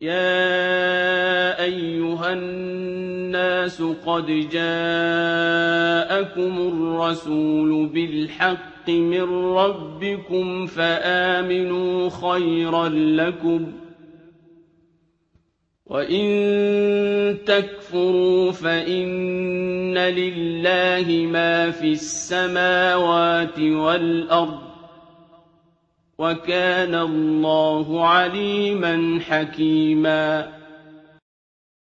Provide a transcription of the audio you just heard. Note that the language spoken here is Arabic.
يَا أَيُّهَا النَّاسُ قَدْ جَاءَكُمُ الرَّسُولُ بِالْحَقِّ مِن رَّبِّكُمْ فَآمِنُوا خَيْرًا لَّكُمْ ۚ وَإِن تَكْفُرُوا فَإِنَّ لِلَّهِ مَا فِي السَّمَاوَاتِ وَالْأَرْضِ ۚ وَكَانَ اللَّهُ عَلِيمًا حَكِيمًا